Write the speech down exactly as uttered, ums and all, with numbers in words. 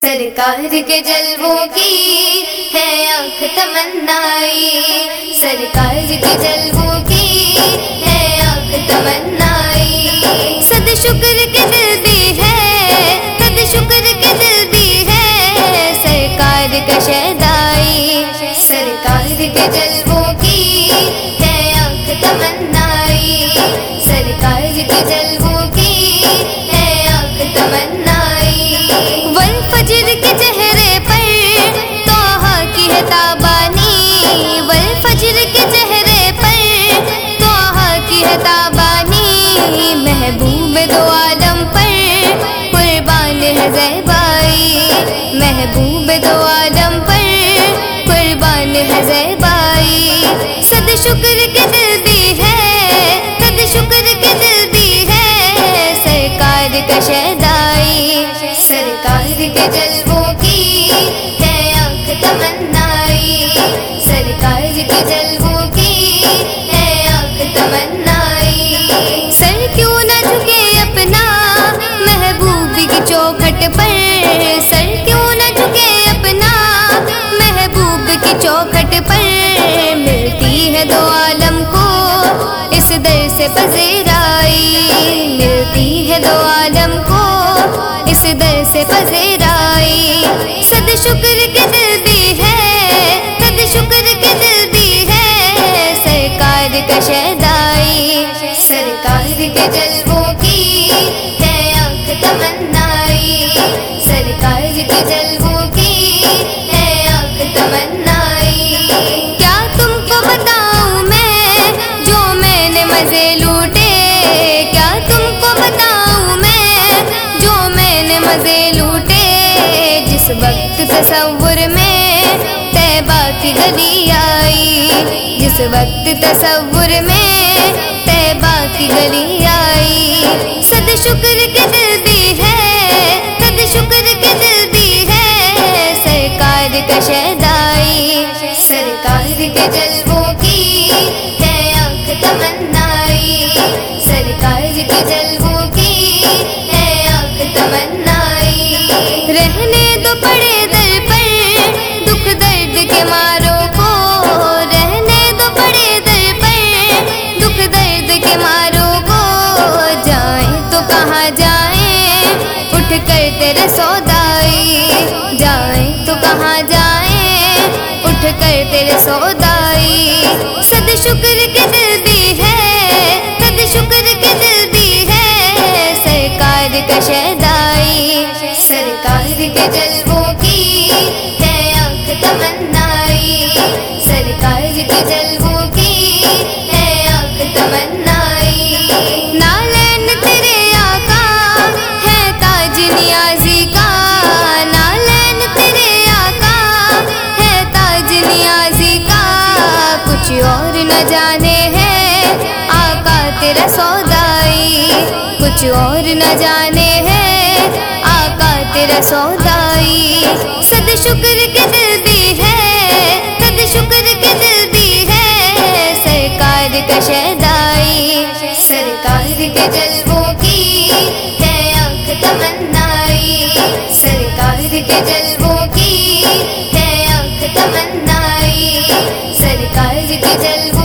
سرکار کے جلووں کی ہے آنکھ تمنائی، سرکار کے جلووں کی ہے آنکھ تمنائی، صد شکر کے دل بھی ہے، صد شکر کے دل بھی ہے سرکار کا شیدائی، سرکار کے جلووں کی ہے آنکھ تمنائی، سرکار کے جلووں کی ہے آنکھ تمنائی، والفجر کے چہرے پر طٰہٰ کی ہے تابانی، والفجر کے چہرے پر طٰہٰ کی ہے تابانی، محبوب دو عالم پر قربان ہے زیبائی، محبوب دو عالم پر قربان ہے زیبائی، صد شکر کے دل بھی ہے، صد شکر کے دل بھی ہے سرکار کا شیدائی، سرکار کے جلووں کی ہے آنکھ تمنائی، سرکار کے جلووں کی ہے آنکھ تمنائی، سر کیوں نہ جھکے اپنا محبوب کی چوکھٹ پر، سر کیوں نہ جھکے اپنا محبوب کی چوکھٹ پر، ملتی ہے دو عالم کو اس در سے پذیرائی، ملتی ہے دو عالم کو اس در سے پذیرائی، صد شکر کے دل بھی ہے، صد شکر کے دل بھی ہے سرکار کا شیدائی، سرکار کے جلووں کی ہے آنکھ تمنائی، سرکار کے جلووں کی ہے آنکھ تمنائی، کیا تم کو بتاؤں میں جو میں نے مزے لوٹے، کیا تم کو بتاؤں میں جو میں نے مزے لوٹے، جس وقت تصور میں طیبہ کی گلی آئی، جس وقت تصور میں طیبہ کی گلی آئی، صد شکر کے دل بھی ہے، صد شکر کے دل بھی ہے سرکار کا شیدائی، سرکار کے جلووں کی ہے آنکھ تمنائی، سرکار کے جلووں کی ہے آنکھ تمنائی، رہنے دو پڑے در پر دکھ درد کے ماروں کو، رہنے دو پڑے در پر دکھ درد کے ماروں کو، جائیں تو کہاں جائیں اٹھ کر تیرے سودائی، جائیں تو کہاں جائیں اٹھ کر تیرے سودائی، صد شکر کے دل بھی ہے، صد شکر کے دل بھی ہے سرکار کا شیدائی، سرکار کے جلووں کی ہے آنکھ تمنائی، سرکار کے جلووں کی ہے آنکھ تمنائی، نالین تیرے آقا ہے تاج نیازی کا، نالین تیرے آقا ہے تاج نیازی کا، کچھ اور نہ جانے ہے آقا تیرا سودائی، کچھ اور نہ جانے ہے آقا تیرا سودائی، صد شکر کے دل بھی ہے، صد شکر کے دل بھی ہے سرکار کا شیدائی، سرکار کے جلووں کی ہے آنکھ تمنائی، سرکار کے جلووں کی ہے آنکھ تمنائی، سرکار کے جلووں